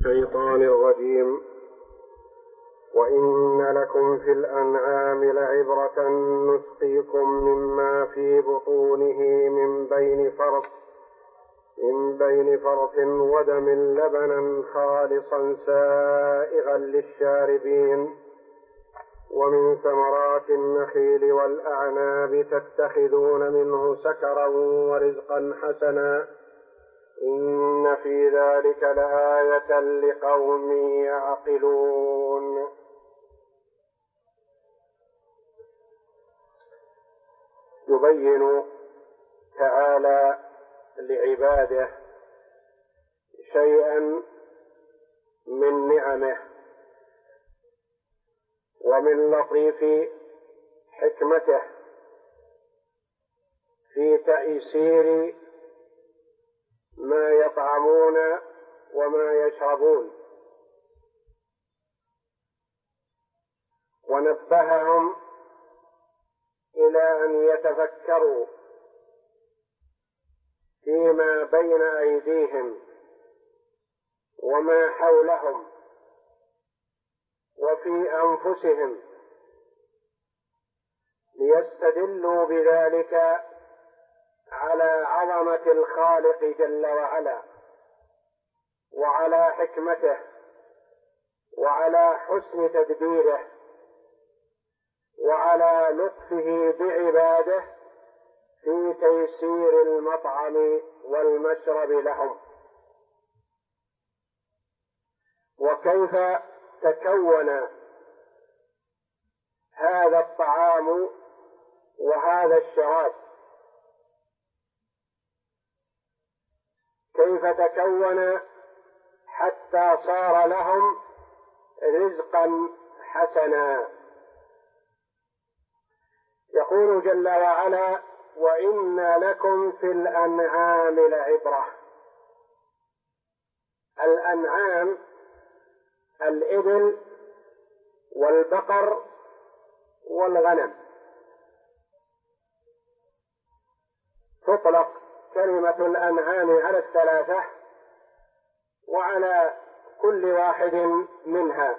الشيطان الرجيم. وإن لكم في الأنعام لعبرة نسقيكم مما في بطونه من بين فرث ودم لبنا خالصا سائغا للشاربين ومن ثمرات النخيل والأعناب تتخذون منه سكرا ورزقا حسنا إن في ذلك لآية لقوم يعقلون. يبين تعالى لعباده شيئا من نعمه ومن لطيف حكمته في تيسير ما يطعمون وما يشربون، ونبههم إلى أن يتفكروا فيما بين أيديهم وما حولهم وفي أنفسهم، ليستدلوا بذلك على عظمة الخالق جل وعلا وعلى حكمته وعلى حسن تدبيره وعلى لطفه بعباده في تيسير المطعم والمشرب لهم، وكيف تكون هذا الطعام وهذا الشراب، كيف تكون حتى صار لهم رزقا حسنا. يقول جل وعلا: وإن لكم في الأنعام لعبرة. الأنعام الإبل والبقر والغنم، تطلق كلمة الأنعام على الثلاثة وعلى كل واحد منها.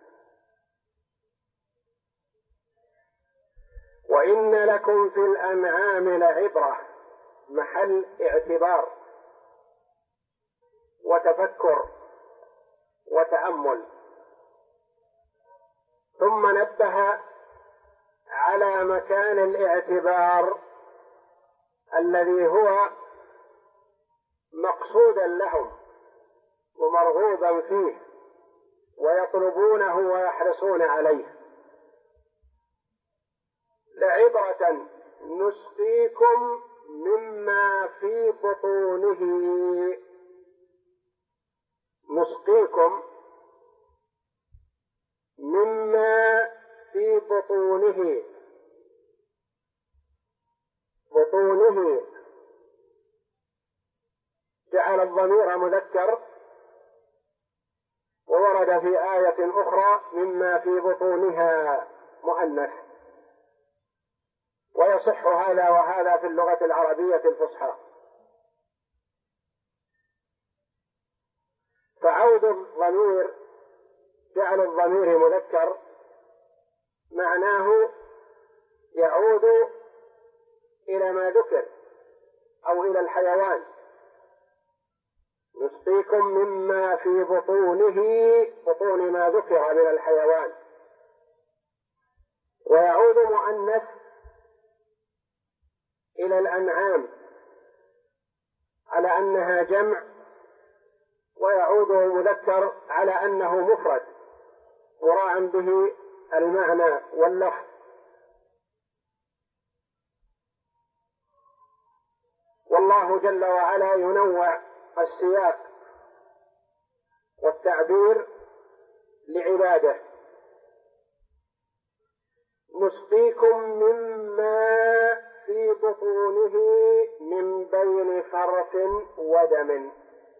وإن لكم في الأنعام لعبرة، محل اعتبار وتفكر وتأمل. ثم نبه على مكان الاعتبار الذي هو مقصودا لهم ومرغوبا فيه ويطلبونه ويحرصون عليه. لعبرة نسقيكم مما في بطونه. نسقيكم مما في بطونه. بطونه جعل الضمير مذكر، وورد في آية أخرى مما في بطونها مؤنث، ويصح هذا وهذا في اللغة العربية الفصحى. فعود الضمير، جعل الضمير مذكر، معناه يعود إلى ما ذكر أو إلى الحيوان. نسقيكم مما في بطونه، بطون ما ذكر من الحيوان. ويعود مؤنث إلى الأنعام على أنها جمع، ويعود مذكر على أنه مفرد مراعا به المعنى واللفظ. والله جل وعلا ينوع السياق والتعبير لعباده. نسقيكم مما في بطونه من بين فرث ودم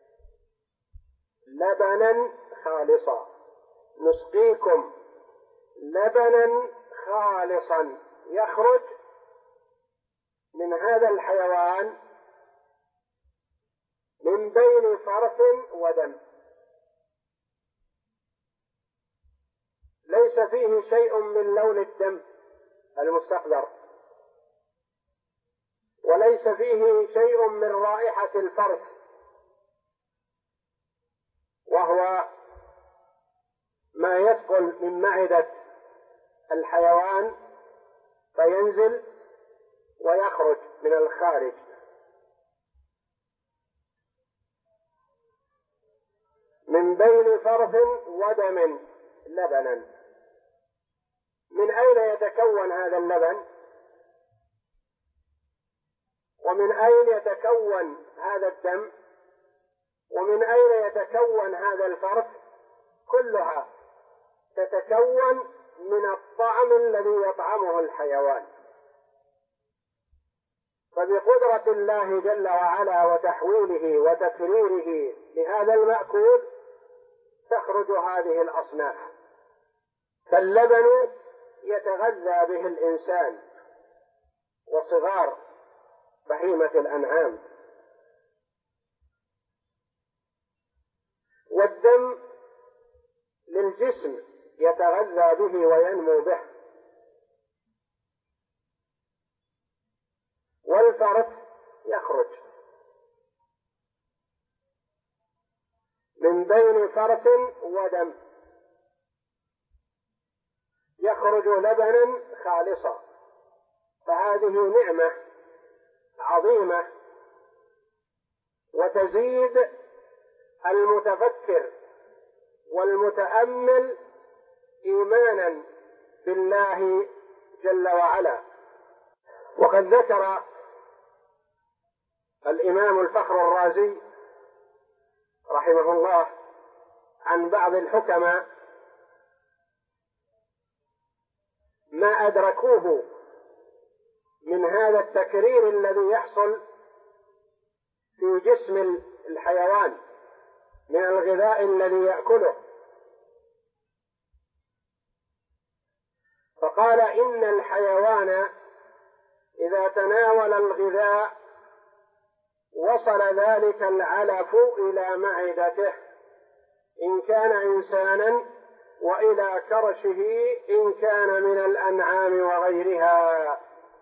لبنا خالصا. نسقيكم لبنا خالصا يخرج من هذا الحيوان من بين فرث ودم. شيء من لون الدم المستقذر، وليس فيه شيء من رائحة الفرث، وهو ما يدخل من معدة الحيوان فينزل ويخرج من الخارج. من بين فرث ودم لبنا. من أين يتكون هذا اللبن؟ ومن أين يتكون هذا الدم؟ ومن أين يتكون هذا الفرث؟ كلها تتكون من الطعم الذي يطعمه الحيوان. فبقدرة الله جل وعلا وتحويله وتكريره لهذا المأكول تخرج هذه الأصناف. فاللبن يتغذى به الإنسان وصغار بهيمة الأنعام، والدم للجسم يتغذى به وينمو به، والفرث يخرج من بين فرث ودم، يخرج لبنا خالصا. فهذه نعمة عظيمة، وتزيد المتفكر والمتأمل إيمانا بالله جل وعلا. وقد ذكر الإمام الفخر الرازي رحمه الله عن بعض الحكماء ما أدركوه من هذا التكرير الذي يحصل في جسم الحيوان من الغذاء الذي يأكله. فقال إن الحيوان إذا تناول الغذاء وصل ذلك العلف إلى معدته إن كان إنسانا، وإلى كرشه إن كان من الأنعام وغيرها.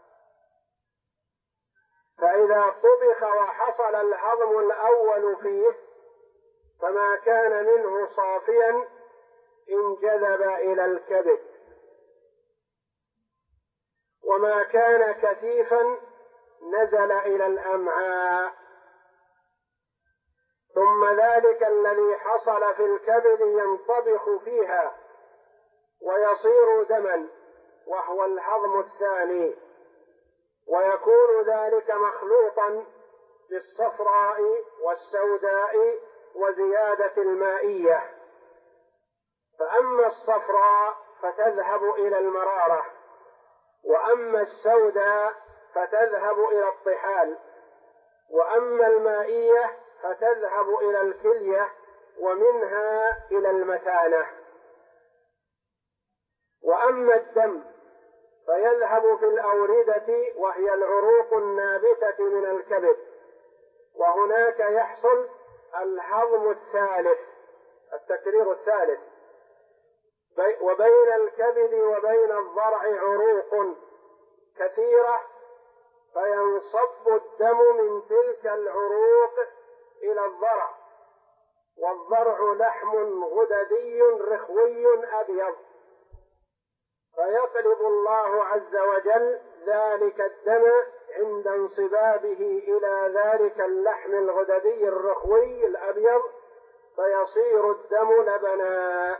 فإذا طبخ وحصل الهضم الأول فيه فما كان منه صافيا انجذب إلى الكبد، وما كان كثيفا نزل إلى الأمعاء، ثم ذلك الذي حصل في الكبد ينطبخ فيها ويصير دما وهو الهضم الثاني، ويكون ذلك مخلوطا بالصفراء والسوداء وزيادة المائية. فأما الصفراء فتذهب إلى المرارة، وأما السوداء فتذهب إلى الطحال، وأما المائية فتذهب إلى الكلية ومنها إلى المثانة. وأما الدم فيذهب في الأوردة وهي العروق النابتة من الكبد، وهناك يحصل الهضم الثالث، التكرير الثالث. وبين الكبد وبين الضرع عروق كثيرة فينصب الدم من تلك العروق إلى الضرع، والضرع لحم غددي رخوي أبيض، فيقلب الله عز وجل ذلك الدم عند انصبابه إلى ذلك اللحم الغددي الرخوي الأبيض فيصير الدم لبنا.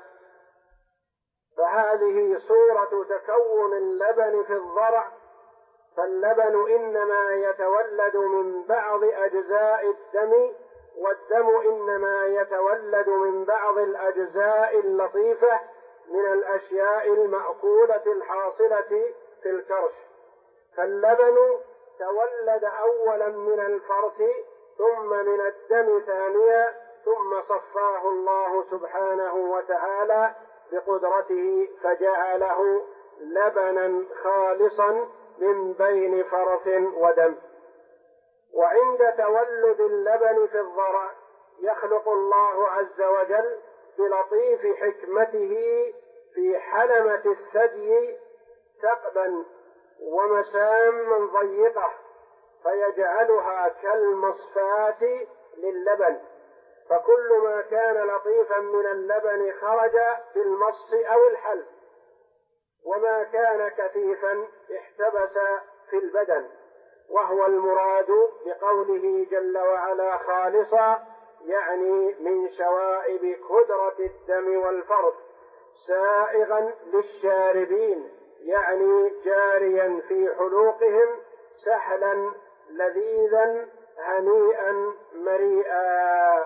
فهذه صورة تكون اللبن في الضرع. فاللبن إنما يتولد من بعض أجزاء الدم، والدم إنما يتولد من بعض الأجزاء اللطيفة من الأشياء المأكولة الحاصلة في الكرش. فاللبن تولد أولا من الفرث ثم من الدم ثانيا، ثم صفاه الله سبحانه وتعالى بقدرته فجعله لبنا خالصا من بين فرث ودم. وعند تولد اللبن في الضرع يخلق الله عز وجل بلطيف حكمته في حلمة الثدي ثقبا ومسام ضيقة فيجعلها كالمصفاة للبن، فكل ما كان لطيفا من اللبن خرج بالمص أو الحلب، وما كان كثيفا احتبس في البدن، وهو المراد بقوله جل وعلا خالصا، يعني من شوائب كدرة الدم والفرث، سائغا للشاربين، يعني جاريا في حلوقهم سحلا لذيذا هنيئا مريئا.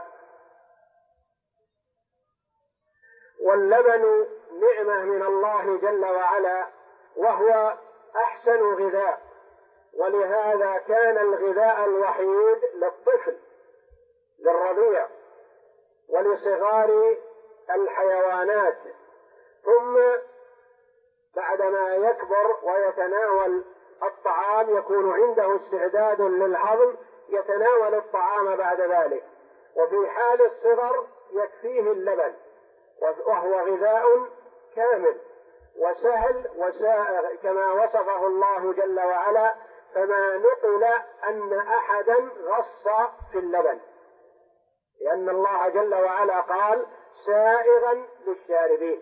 واللبن نعمة من الله جل وعلا، وهو أحسن غذاء، ولهذا كان الغذاء الوحيد للطفل للرضيع ولصغار الحيوانات، ثم بعدما يكبر ويتناول الطعام يكون عنده استعداد للهضم يتناول الطعام بعد ذلك، وفي حال الصغر يكفيه اللبن، وهو غذاء كامل وسهل وسائغ كما وصفه الله جل وعلا، فما نقل أن أحدا غص في اللبن، لأن الله جل وعلا قال سائغا للشاربين،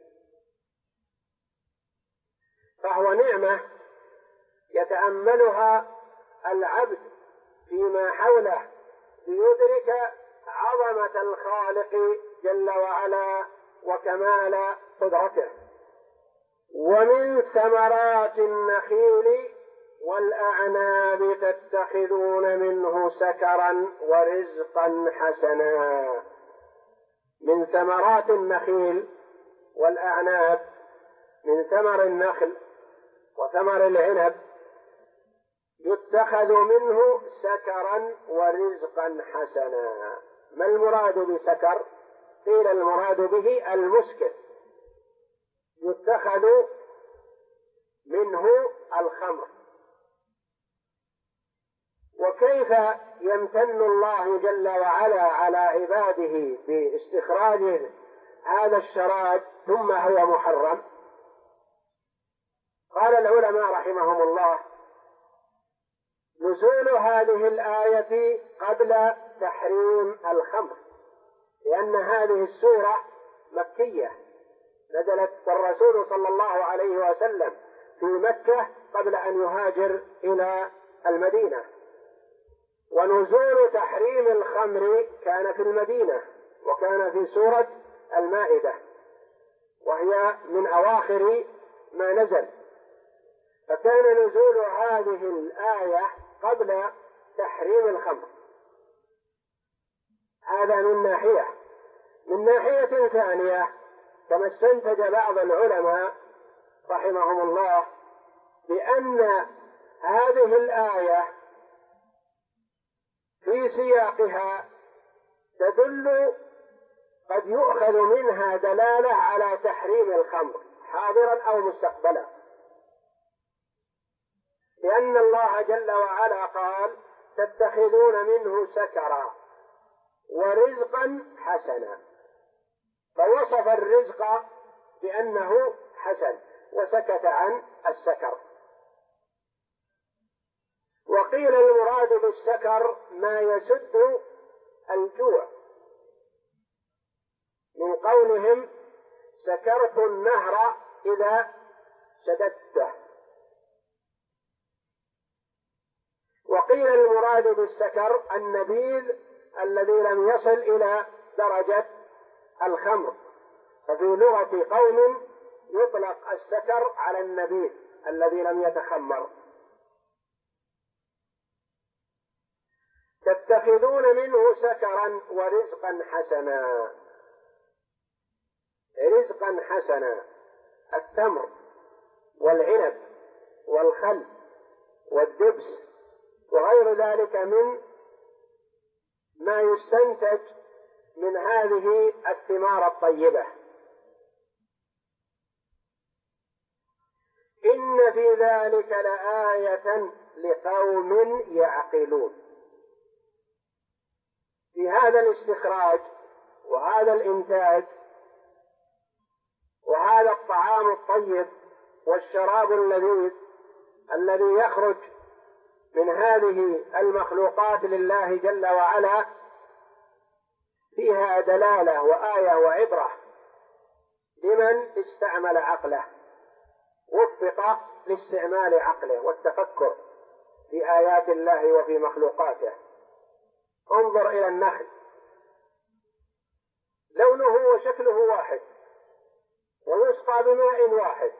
فهو نعمة يتأملها العبد فيما حوله ليدرك عظمة الخالق جل وعلا وكمال قدرته. ومن ثمرات النخيل والأعناب تتخذون منه سكرا ورزقا حسنا. من ثمرات النخيل والأعناب، من ثمر النخل وثمر العنب، يتخذ منه سكرا ورزقا حسنا. ما المراد بسكر؟ قيل المراد به المسكر، يتخذ منه الخمر. وكيف يمتن الله جل وعلا على عباده باستخراج هذا الشراب ثم هو محرم؟ قال العلماء رحمهم الله نزول هذه الآية قبل تحريم الخمر، لأن هذه السورة مكية نزلت والرسول صلى الله عليه وسلم في مكة قبل أن يهاجر إلى المدينة، ونزول تحريم الخمر كان في المدينة وكان في سورة المائدة، وهي من أواخر ما نزل، فكان نزول هذه الآية قبل تحريم الخمر. هذا من ناحية. من ناحية ثانية، كما استنتج بعض العلماء رحمهم الله بأن هذه الآية في سياقها تدل، قد يؤخذ منها دلالة على تحريم الخمر حاضرا أو مستقبلا، لأن الله جل وعلا قال تتخذون منه سكرا ورزقا حسنا، فوصف الرزق بأنه حسن وسكت عن السكر. وقيل المراد بالسكر ما يسد الجوع، من قولهم سكرت النهر إذا سددته. وقيل المراد بالسكر النبيذ الذي لم يصل إلى درجة الخمر، ففي لغة قوم يطلق السكر على النبيذ الذي لم يتخمر. تتخذون منه سكرا ورزقا حسنا. رزقا حسنا التمر والعنب والخل والدبس وغير ذلك من ما يستنتج من هذه الثمار الطيبة. إن في ذلك لآية لقوم يعقلون. في هذا الاستخراج وهذا الإنتاج فهذا الطعام الطيب والشراب اللذيذ الذي يخرج من هذه المخلوقات لله جل وعلا فيها دلالة وآية وعبرة لمن استعمل عقله، وفق لاستعمال عقله والتفكر في آيات الله وفي مخلوقاته. انظر إلى النخل، لونه وشكله واحد، ويسقى بماء واحد،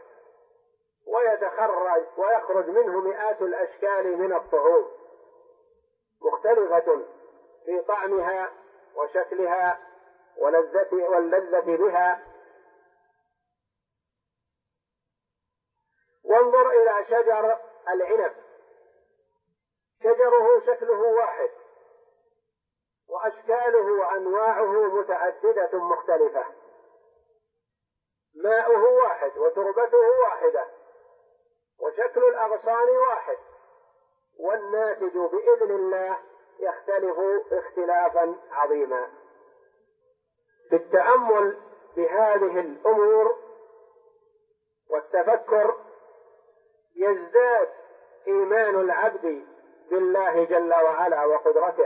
ويخرج منه مئات الأشكال من الطعوم مختلفة في طعمها وشكلها واللذة بها. وانظر إلى شجر العنب، شجره شكله واحد، وأشكاله وأنواعه متعددة مختلفة، ماؤه واحد وتربته واحدة وشكل الأغصان واحد، والناتج بإذن الله يختلف اختلافا عظيما. بالتأمل بهذه الأمور والتفكر يزداد إيمان العبد بالله جل وعلا وقدرته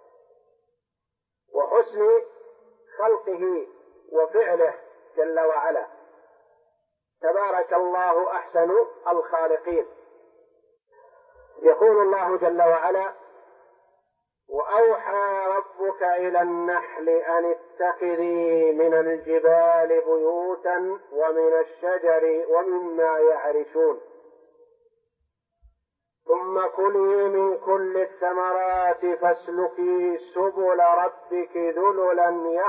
وحسن خلقه وفعله جل وعلا. تبارك الله أحسن الخالقين. يقول الله جل وعلا: وأوحى ربك إلى النحل أن اتخذي من الجبال بيوتا ومن الشجر ومما يعرشون ثم كلي من كل الثمرات فاسلكي سبل ربك ذللا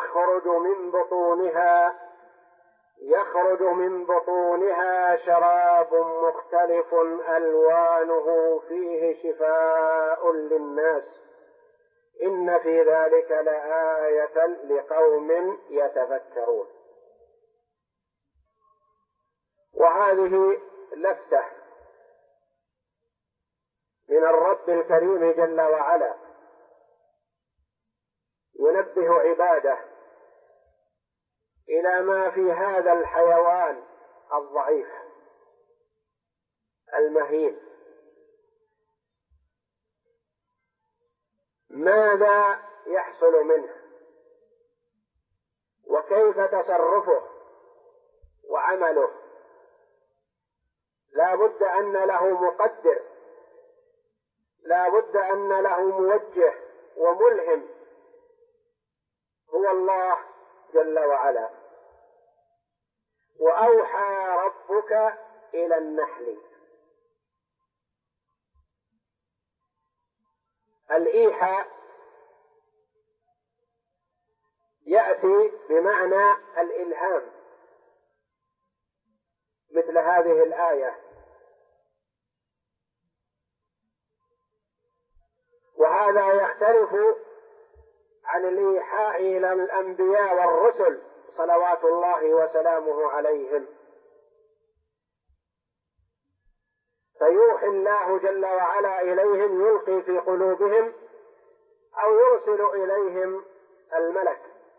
يخرج من بطونها شراب مختلف ألوانه فيه شفاء للناس إن في ذلك لآية لقوم يتفكرون. وهذه لفتة من الرب الكريم جل وعلا ينبه عباده إلى ما في هذا الحيوان الضعيف المهين، ماذا يحصل منه وكيف تصرفه وعمله. لا بد أن له مقدر، لا بد أن له موجه وملهم هو الله جل وعلا. وأوحى ربك إلى النحل. الإيحاء يأتي بمعنى الإلهام مثل هذه الآية، وهذا يختلف عن الإيحاء إلى الأنبياء والرسل صلوات الله وسلامه عليهم، فيوحي الله جل وعلا إليهم، يلقي في قلوبهم أو يرسل إليهم الملك.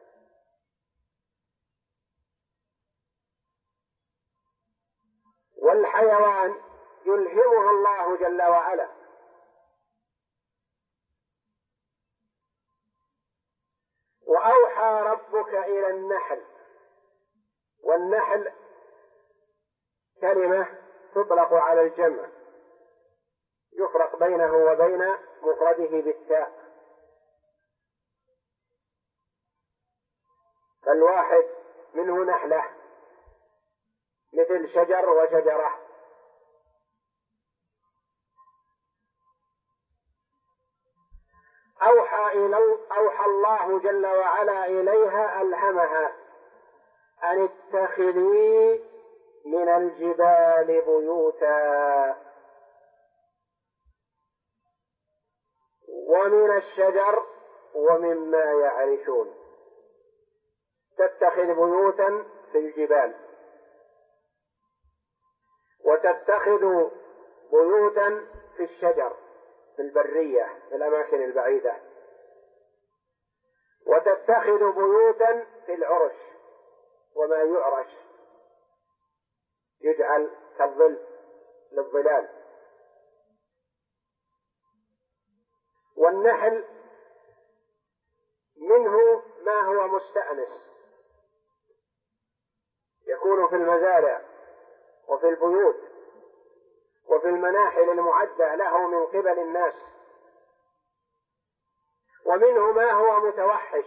والحيوان يلهمه الله جل وعلا. وأوحى ربك إلى النحل، والنحل كلمة تطلق على الجمع، يفرق بينه وبين مفرده بالتاء، فالواحد منه نحلة مثل شجر وشجرة. أوحى الله جل وعلا إليها، ألهمها أن اتخذي من الجبال بيوتا ومن الشجر ومما يعرشون. تتخذ بيوتا في الجبال، وتتخذ بيوتا في الشجر في البرية في الأماكن البعيدة، وتتخذ بيوتا في العرش وما يعرش يجعل كالظل للظلال. والنحل منه ما هو مستأنس، يكون في المزارع وفي البيوت وفي المناحل المعدة له من قبل الناس، ومنه ما هو متوحش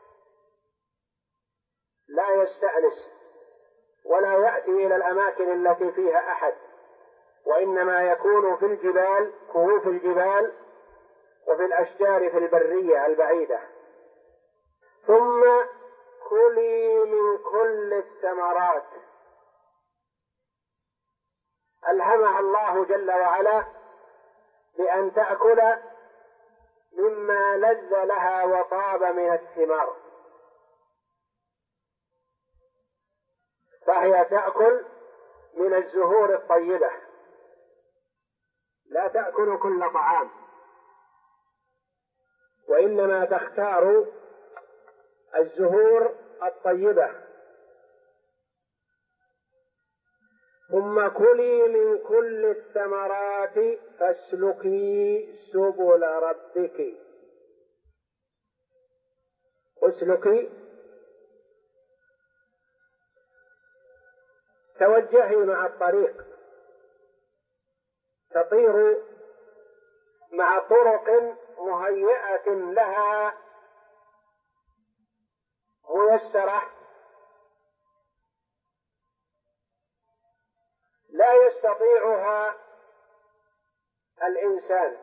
لا يستأنس ولا يأتي إلى الأماكن التي فيها أحد، وإنما يكون في الجبال، كهوف الجبال، وفي الأشجار في البرية البعيدة. ثم كلي من كل الثمرات، ألهمها الله جل وعلا بأن تأكل مما لذ لها وطاب من الثمار، فهي تأكل من الزهور الطيبة، لا تأكل كل طعام، وإنما تختار الزهور الطيبة. ثم كلي من كل الثمرات فاسلكي سبل ربك. اسلكي توجهي مع الطريق، تطير مع طرق مهيئة لها ميسرة لا يستطيعها الإنسان،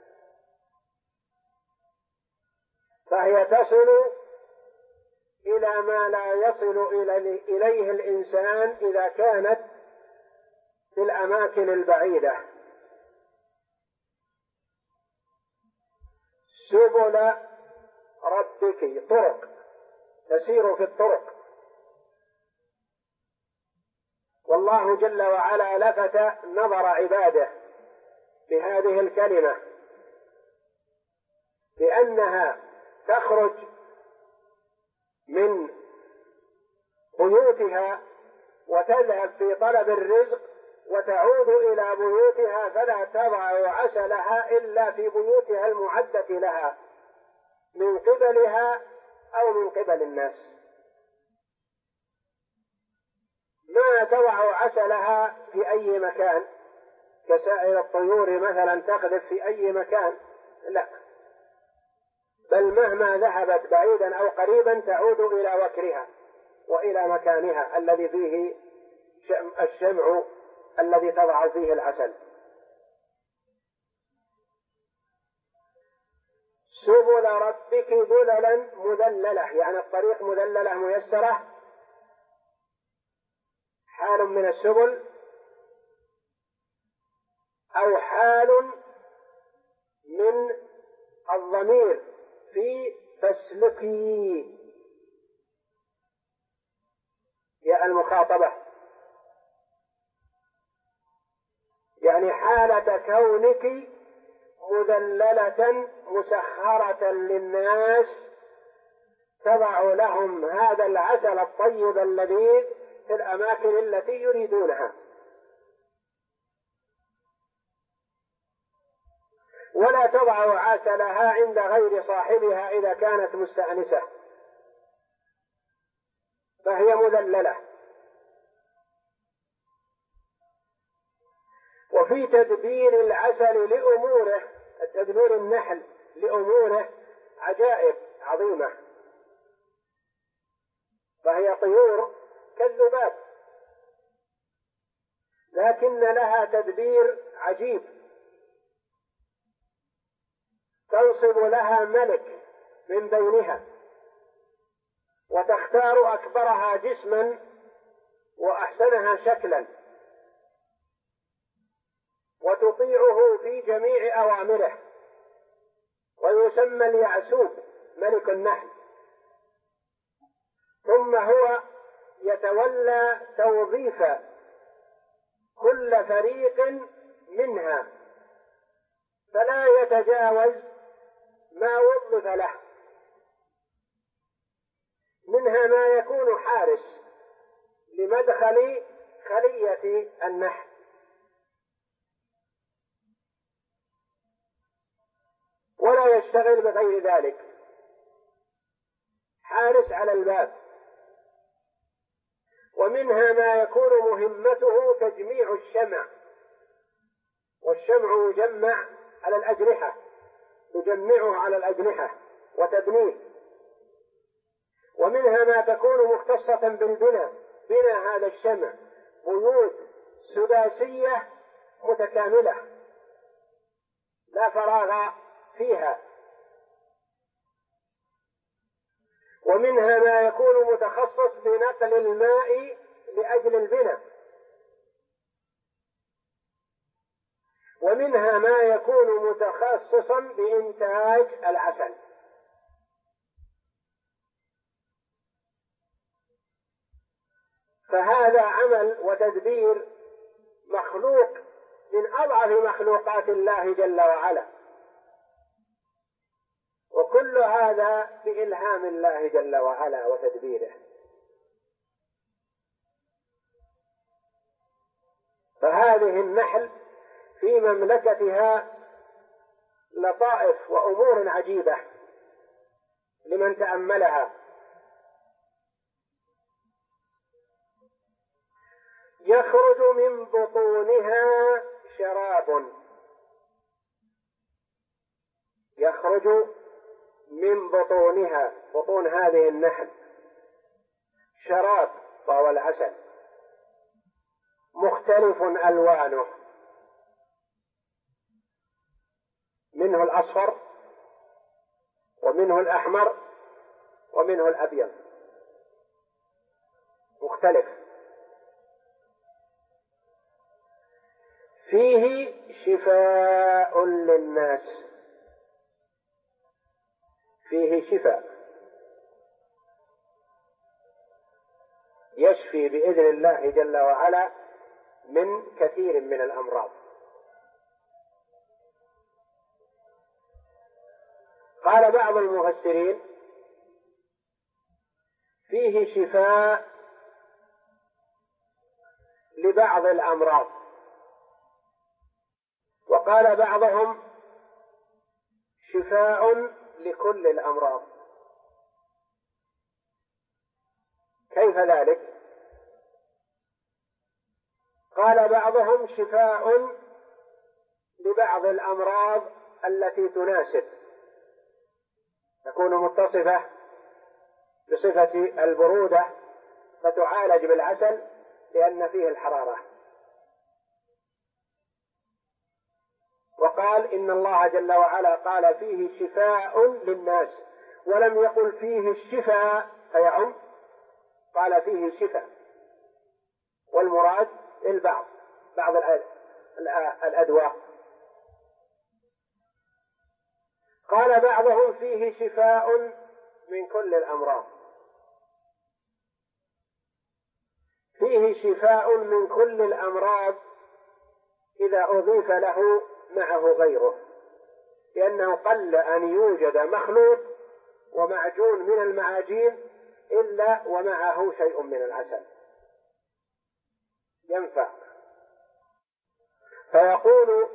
فهي تصل إلى ما لا يصل إليه الإنسان إذا كانت في الأماكن البعيدة. سبل ربك، طرق، تسير في الطرق. والله جل وعلا لفت نظر عباده بهذه الكلمة بأنها تخرج من بيوتها وتذهب في طلب الرزق وتعود إلى بيوتها، فلا تضع عسلها إلا في بيوتها المعدة لها من قبلها أو من قبل الناس. ما تضع عسلها في أي مكان كسائر الطيور مثلا تقذف في أي مكان، لا، بل مهما ذهبت بعيدا أو قريبا تعود إلى وكرها وإلى مكانها الذي فيه الشمع الذي تضع فيه العسل. سبل ربك ذللا مذللة، يعني الطريق مذللة ميسرة، حال من السبل أو حال من الضمير في فاسلكي يا المخاطبة، يعني حالة كونك مذللة مسخرة للناس تضع لهم هذا العسل الطيب اللذيذ في الأماكن التي يريدونها، ولا تضع عسلها عند غير صاحبها إذا كانت مستأنسة، فهي مذللة. وفي تدبير العسل لأموره، تدبير النحل لأموره عجائب عظيمة، فهي طيور كالذباب لكن لها تدبير عجيب، تنصب لها ملك من بينها وتختار أكبرها جسما وأحسنها شكلا وتطيعه في جميع أوامره، ويسمى اليعسوب ملك النحل، ثم هو يتولى توظيف كل فريق منها فلا يتجاوز ما وظف له، منها ما يكون حارس لمدخل خلية النحل. ولا يشتغل بغير ذلك، حارس على الباب. ومنها ما يكون مهمته تجميع الشمع، والشمع يجمع على الأجنحة، تجمعه على الأجنحة وتبنيه. ومنها ما تكون مختصة بالبناء، بناء هذا الشمع بيوت سداسية متكاملة لا فراغ فيها. ومنها ما يكون متخصص بنقل الماء لأجل البناء. ومنها ما يكون متخصصا بإنتاج العسل. فهذا عمل وتدبير مخلوق من أضعف مخلوقات الله جل وعلا، وكل هذا بإلهام الله جل وعلا وتدبيره. فهذه النحل في مملكتها لطائف وأمور عجيبة لمن تأملها. يخرج من بطونها شراب، يخرج من بطونها، بطون هذه النحل، شراب وهو العسل مختلف ألوانه، منه الأصفر ومنه الأحمر ومنه الأبيض، مختلف. فيه شفاء للناس، فيه شفاء، يشفي بإذن الله جل وعلا من كثير من الأمراض. قال بعض المفسرين فيه شفاء لبعض الأمراض، وقال بعضهم شفاء لكل الأمراض. كيف ذلك؟ قال بعضهم شفاء لبعض الأمراض التي تناسب، تكون متصفة بصفة البرودة فتعالج بالعسل لأن فيه الحرارة. وقال إن الله جل وعلا قال فيه شفاء للناس، ولم يقل فيه الشفاء فيعم، قال فيه شفاء، والمراد البعض، بعض الأدواء. قال بعضهم فيه شفاء من كل الأمراض، فيه شفاء من كل الأمراض إذا أضيف له معه غيره، لأنه قل أن يوجد مخلوط ومعجون من المعاجين إلا ومعه شيء من العسل ينفع. فيقول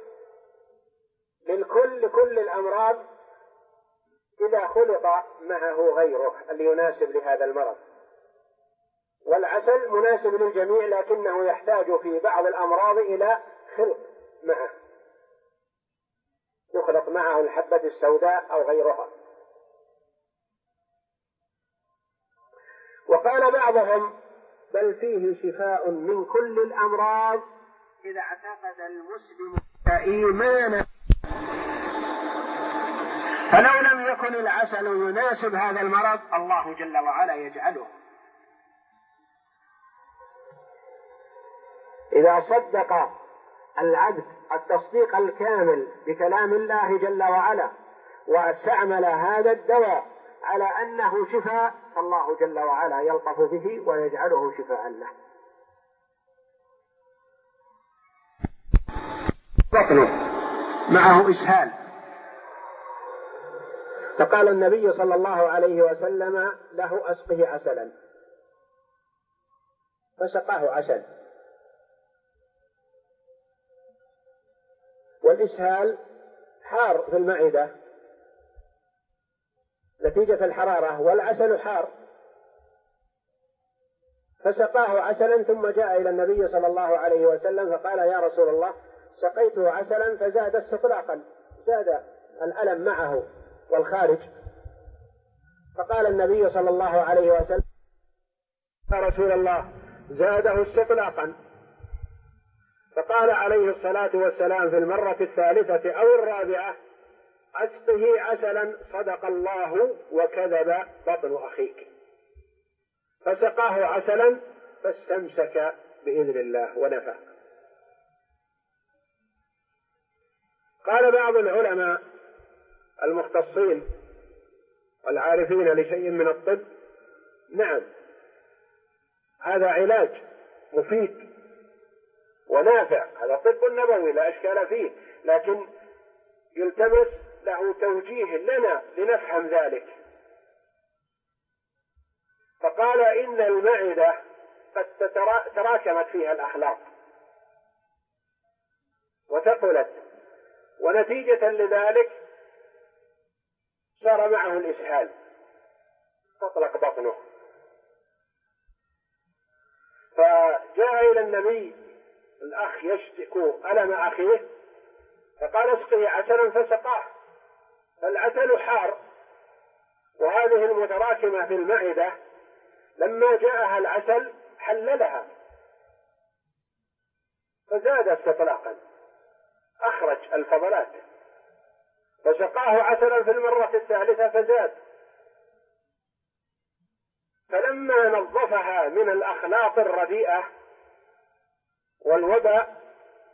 لكل الأمراض إذا خلط معه غيره اللي يناسب لهذا المرض. والعسل مناسب للجميع، لكنه يحتاج في بعض الأمراض إلى خلط معه، يخلط معه الحبة السوداء أو غيرها. وقال بعضهم بل فيه شفاء من كل الأمراض إذا اعتقد المسلم إيمانا، فلو لم يكن العسل يناسب هذا المرض الله جل وعلا يجعله. إذا صدق العبد التصديق الكامل بكلام الله جل وعلا واستعمل هذا الدواء على أنه شفاء، فالله جل وعلا يلطف به ويجعله شفاء له. بطنه معه إسهال، فقال النبي صلى الله عليه وسلم له أسقه عسلا، فسقاه عسل والإسهال حار في المعدة نتيجة الحرارة، والعسل حار، فسقاه عسلا ثم جاء إلى النبي صلى الله عليه وسلم فقال: يا رسول الله، سقيته عسلا فزاد استطلاقا، زاد الألم معه والخارج. فقال النبي صلى الله عليه وسلم: يا رسول الله، زاده استطلاقا. فقال عليه الصلاة والسلام في المرة الثالثة أو الرابعة: أسقه عسلا، صدق الله وكذب بطن أخيك. فسقاه عسلا فاستمسك بإذن الله ونفع. قال بعض العلماء المختصين والعارفين لشيء من الطب: نعم، هذا علاج مفيد ونافع، هذا طب نبوي لا إشكال فيه، لكن يلتمس له توجيه لنا لنفهم ذلك. فقال: إن المعدة قد تراكمت فيها الأخلاق وثقلت، ونتيجة لذلك صار معه الإسهال، تطلق بطنه. فجاء إلى النبي الأخ يشتكو ألم أخيه، فقال: اسقه عسلا، فسقاه. فالعسل حار، وهذه المتراكمة في المعدة لما جاءها العسل حللها فزاد استطلاقا، أخرج الفضلات، فسقاه عسلا في المرة الثالثة فزاد. فلما نظفها من الأخلاق الرديئة والوباء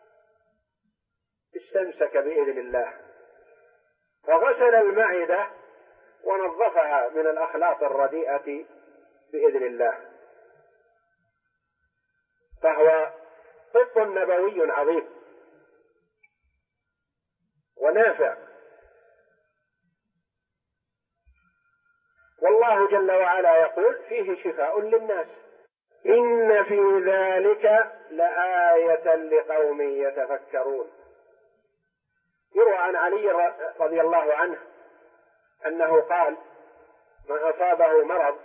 استمسك بإذن الله، فغسل المعدة ونظفها من الأخلاق الرديئة بإذن الله. فهو طب نبوي عظيم ونافع، والله جل وعلا يقول: فيه شفاء للناس، إن في ذلك لآية لقوم يتفكرون. يروى عن علي رضي الله عنه أنه قال: من أصابه مرض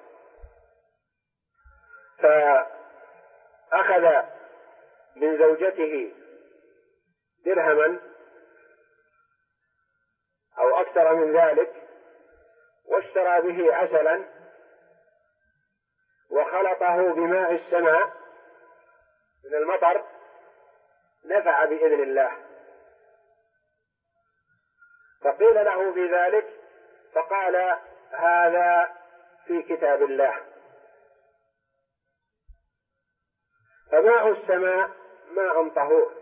فأخذ من زوجته درهما أو أكثر من ذلك واشترى به عسلا وخلطه بماء السماء من المطر، نفع بإذن الله. فقيل له بذلك فقال: هذا في كتاب الله. فماء السماء ماء طهور،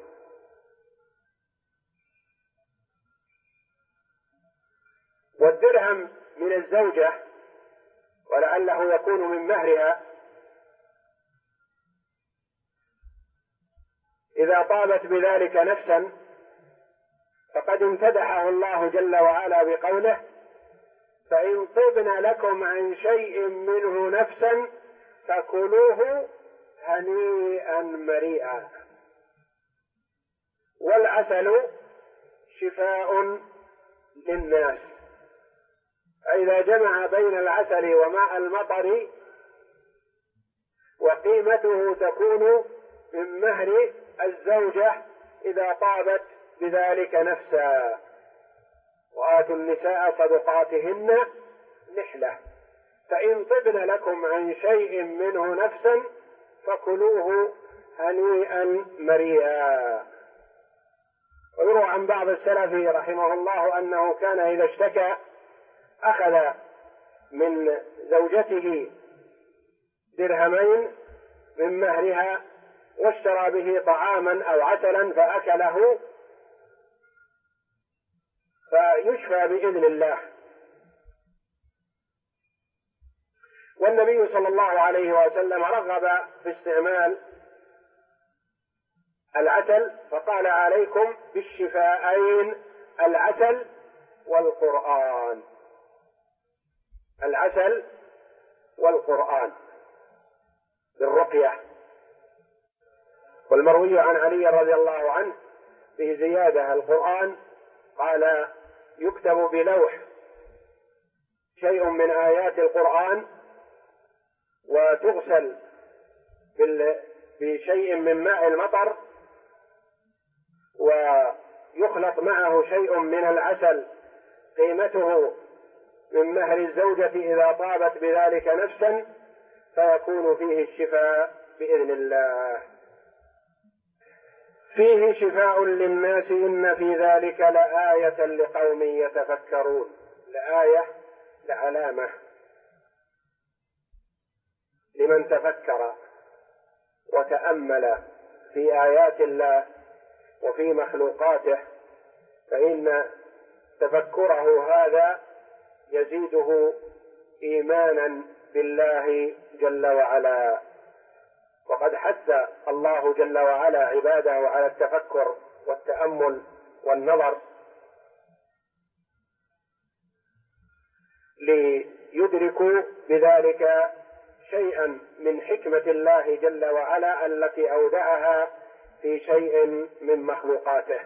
والدرهم من الزوجة ولعله يكون من مهرها إذا طابت بذلك نفسا فقد امتدحه الله جل وعلا بقوله: فإن طبن لكم عن شيء منه نفسا فكلوه هنيئا مريئا. والعسل شفاء للناس، فإذا جمع بين العسل وماء المطر وقيمته تكون من مهر الزوجة إذا طابت بذلك نفسا. وآتوا النساء صدقاتهن نحلة، فإن طبن لكم عن شيء منه نفسا فكلوه هنيئا مريئا. ويروى عن بعض السلف رحمه الله أنه كان إذا اشتكى أخذ من زوجته درهمين من مهرها واشترى به طعاما أو عسلا فأكله فيشفى بإذن الله. والنبي صلى الله عليه وسلم رغب في استعمال العسل فقال: عليكم بالشفاءين العسل والقرآن. العسل والقرآن بالرقية. والمروي عن علي رضي الله عنه في زيادة القرآن قال يكتب بلوح شيء من آيات القرآن وتغسل بشيء من ماء المطر ويخلط معه شيء من العسل قيمته من مهر الزوجة إذا طابت بذلك نفسا، فيكون فيه الشفاء بإذن الله. فيه شفاء للناس إن في ذلك لآية لقوم يتفكرون. لآية لعلامة لمن تفكر وتأمل في آيات الله وفي مخلوقاته، فإن تفكره هذا يزيده إيمانا بالله جل وعلا. وقد حث الله جل وعلا عباده على التفكر والتأمل والنظر ليدركوا بذلك شيئا من حكمة الله جل وعلا التي أودعها في شيء من مخلوقاته.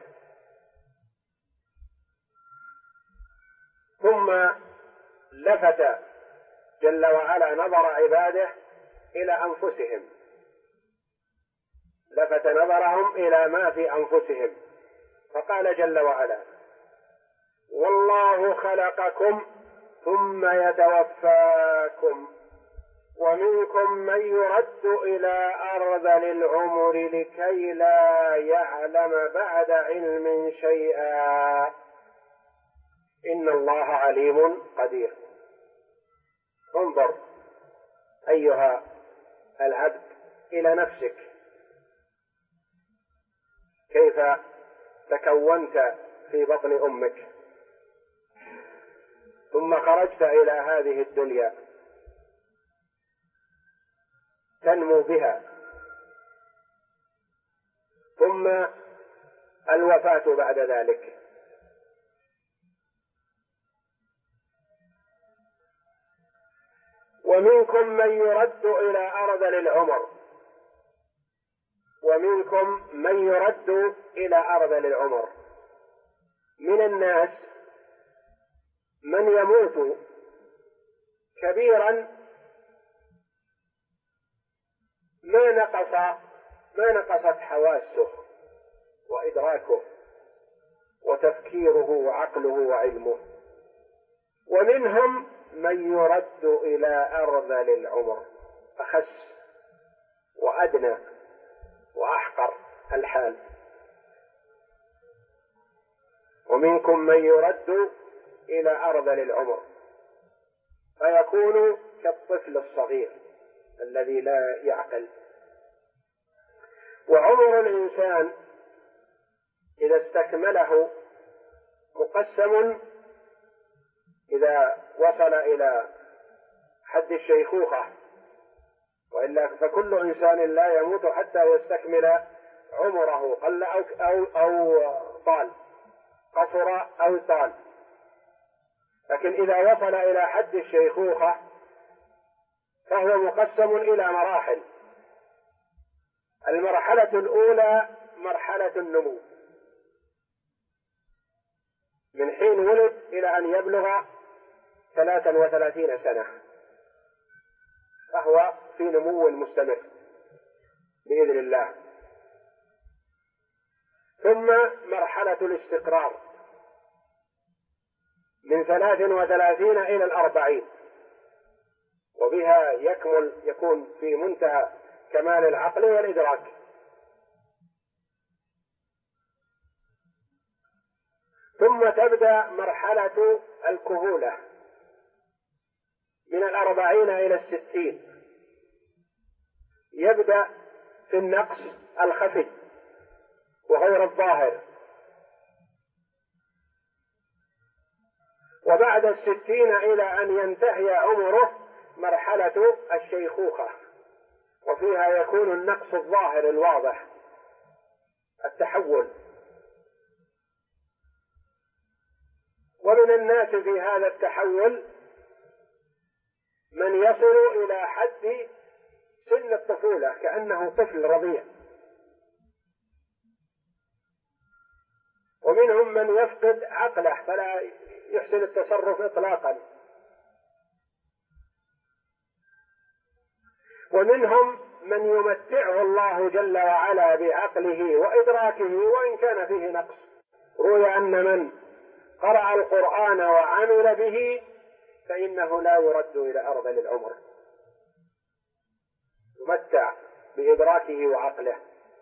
ثم لفت جل وعلا نظر عباده إلى أنفسهم، لفت نظرهم إلى ما في أنفسهم، فقال جل وعلا: والله خلقكم ثم يتوفاكم ومنكم من يرد إلى أرذل العمر لكي لا يعلم بعد علم شيئا إن الله عليم قدير. انظر أيها العبد إلى نفسك، كيف تكونت في بطن أمك ثم خرجت إلى هذه الدنيا تنمو بها، ثم الوفاة بعد ذلك. ومنكم من يرد إلى أرذل العمر، ومنكم من يرد إلى أرذل العمر. من الناس من يموت كبيرا ما نقصت حواسه وإدراكه وتفكيره وعقله وعلمه، ومنهم من يرد إلى أرذل العمر، أخس وأدنى وأحقر الحال. ومنكم من يرد إلى أرذل العمر فيكون كالطفل الصغير الذي لا يعقل. وعمر الإنسان إذا استكمله مقسم، إذا وصل إلى حد الشيخوخة، وإلا فكل إنسان لا يموت حتى يستكمل عمره، قل أو طال، قصر أو طال. لكن إذا وصل إلى حد الشيخوخة فهو مقسم إلى مراحل. المرحلة الأولى مرحلة النمو، من حين ولد إلى أن يبلغ 33 سنة، فهو في نمو مستمر بإذن الله. ثم مرحلة الاستقرار من 33 إلى 40، وبها يكون في منتهى كمال العقل والإدراك. ثم تبدأ مرحلة الكهولة من 40 إلى 60، يبدأ في النقص الخفي وغير الظاهر. وبعد 60 إلى أن ينتهي عمره مرحلة الشيخوخة، وفيها يكون النقص الظاهر الواضح، التحول. ومن الناس في هذا التحول من يصل إلى حد سن الطفولة كأنه طفل رضيع، ومنهم من يفقد عقله فلا يحسن التصرف إطلاقا، ومنهم من يمتعه الله جل وعلا بعقله وإدراكه وإن كان فيه نقص. روي أن من قرأ القرآن وعمل به فإنه لا يرد إلى أرذل العمر، يمتع بإدراكه وعقله.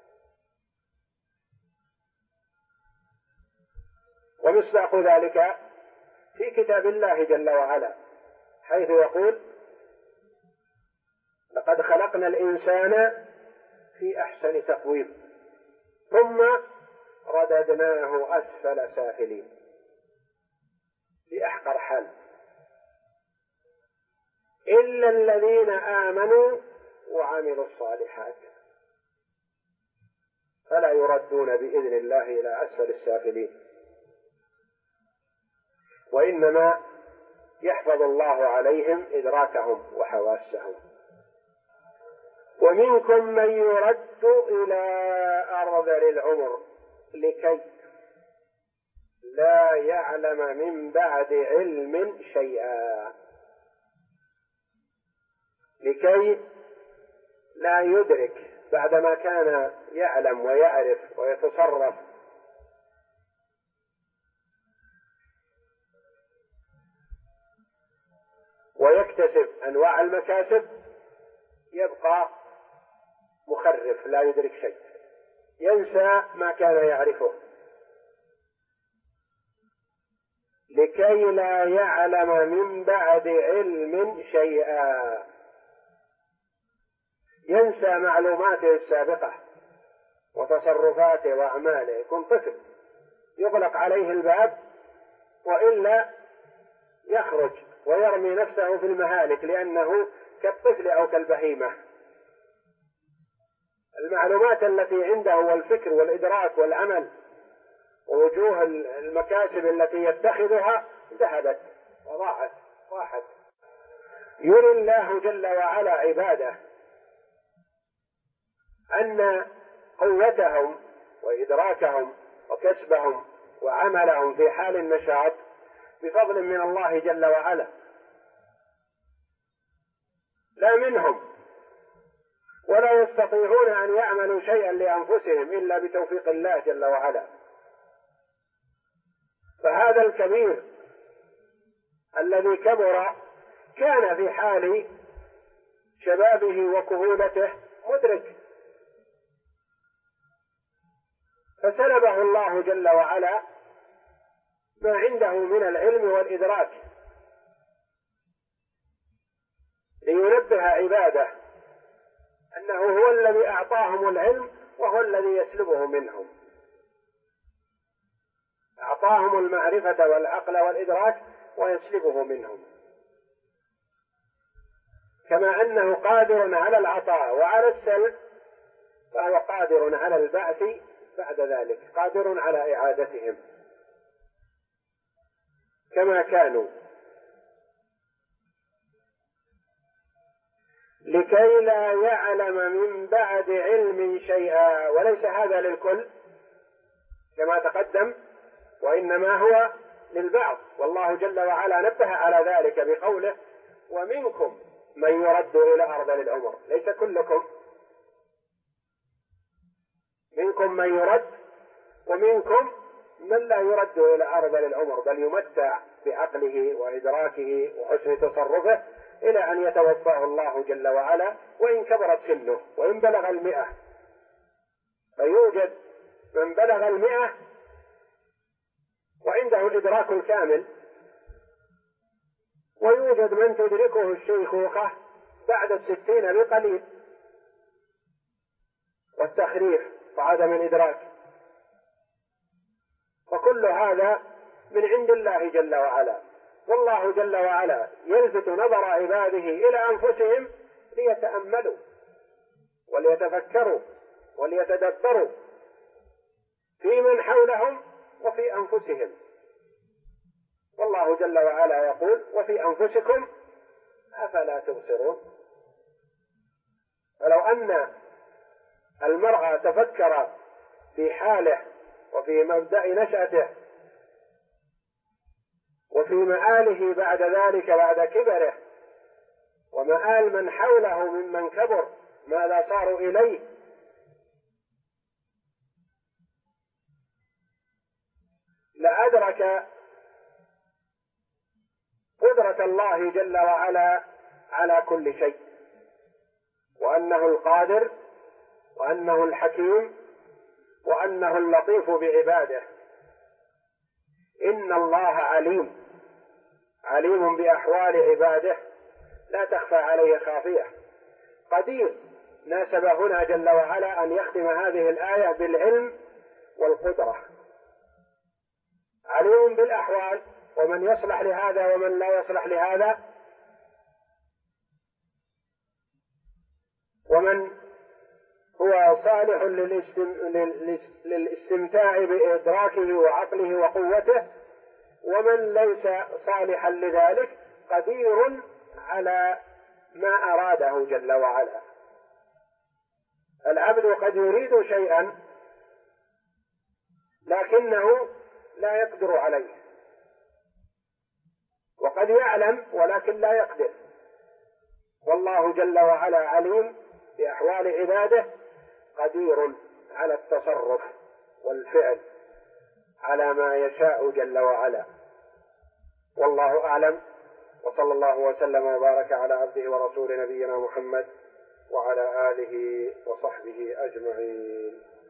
ومصداق ذلك في كتاب الله جل وعلا حيث يقول: لقد خلقنا الإنسان في أحسن تقويم ثم رددناه أسفل سافلين، في أحقر حال، إلا الذين آمنوا وعملوا الصالحات فلا يردون بإذن الله إلى أسفل السافلين، وإنما يحفظ الله عليهم إدراكهم وحواسهم. ومنكم من يرد إلى أرذل العمر لكي لا يعلم من بعد علم شيئا، لكي لا يدرك بعدما كان يعلم ويعرف ويتصرف ويكتسب أنواع المكاسب، يبقى مخرف لا يدرك شيء، ينسى ما كان يعرفه. لكي لا يعلم من بعد علم شيئا، ينسى معلوماته السابقة وتصرفاته وأعماله، يكون طفل يغلق عليه الباب وإلا يخرج ويرمي نفسه في المهالك، لأنه كالطفل أو كالبهيمة. المعلومات التي عنده والفكر والإدراك والعمل ووجوه المكاسب التي يتخذها ذهبت وضاعت راحت. يري الله جل وعلا عباده أن قوتهم وإدراكهم وكسبهم وعملهم في حال النشاط بفضل من الله جل وعلا، لا منهم، ولا يستطيعون أن يعملوا شيئا لأنفسهم إلا بتوفيق الله جل وعلا. فهذا الكبير الذي كبر كان في حال شبابه وكهولته مدرك، فسلبه الله جل وعلا ما عنده من العلم والإدراك لينبه عباده أنه هو الذي أعطاهم العلم وهو الذي يسلبه منهم، أعطاهم المعرفة والعقل والإدراك ويسلبه منهم، كما أنه قادر على العطاء وعلى السلب فهو قادر على البعث بعد ذلك، قادر على إعادتهم كما كانوا. لكي لا يعلم من بعد علم شيئا، وليس هذا للكل كما تقدم، وإنما هو للبعض، والله جل وعلا نبه على ذلك بقوله: ومنكم من يرد إلى أرذل العمر، ليس كلكم، منكم من يرد ومنكم من لا يرد إلى أرذل العمر، بل يمتع بعقله وإدراكه وحسن تصرفه إلى أن يتوفاه الله جل وعلا وإن كبر سنه وإن بلغ 100. فيوجد من بلغ 100 وعنده الإدراك الكامل، ويوجد من تدركه الشيخوخة بعد 60 بقليل والتخريف وعدم الإدراك، وكل هذا من عند الله جل وعلا. والله جل وعلا يلفت نظر عباده إلى أنفسهم ليتأملوا وليتفكروا وليتدبروا في من حولهم وفي أنفسهم. والله جل وعلا يقول: وفي أنفسكم أفلا تبصرون. فلو أن المرء تفكر في حاله وفي مبدأ نشأته وفي مآله بعد ذلك بعد كبره، ومآل من حوله ممن كبر ماذا صاروا إليه. لأدرك قدرة الله جل وعلا على كل شيء، وأنه القادر، وأنه الحكيم، وأنه اللطيف بعباده. إن الله عليم، عليم بأحوال عباده لا تخفى عليه خافية. قدير ناسب هنا جل وعلا أن يختم هذه الآية بالعلم والقدرة. عليم بالأحوال، ومن يصلح لهذا ومن لا يصلح لهذا، ومن هو صالح للاستمتاع بإدراكه وعقله وقوته، ومن ليس صالحا لذلك. قدير على ما أراده جل وعلا. العبد قد يريد شيئا لكنه لا يقدر عليه، وقد يعلم ولكن لا يقدر. والله جل وعلا عليم بأحوال عباده، قدير على التصرف والفعل على ما يشاء جل وعلا. والله أعلم، وصلى الله وسلم وبارك على عبده ورسول نبينا محمد وعلى آله وصحبه أجمعين.